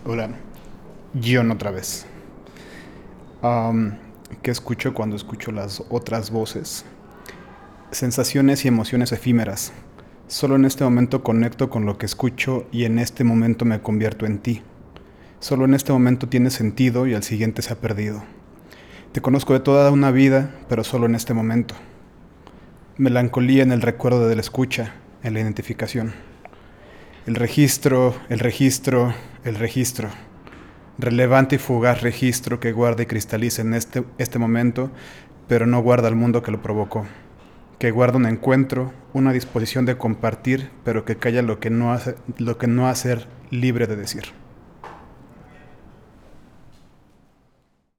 Hola, Gion otra vez. ¿Qué escucho cuando escucho las otras voces? Sensaciones y emociones efímeras. Solo en este momento conecto con lo que escucho y en este momento me convierto en ti. Solo en este momento tiene sentido y al siguiente se ha perdido. Te conozco de toda una vida, pero solo en este momento. Melancolía en el recuerdo de la escucha, en la identificación. El registro, el registro, el registro. Relevante y fugaz registro que guarda y cristaliza en este momento, pero no guarda el mundo que lo provocó. Que guarda un encuentro, una disposición de compartir, pero que calla lo que no hace, lo que no hacer libre de decir.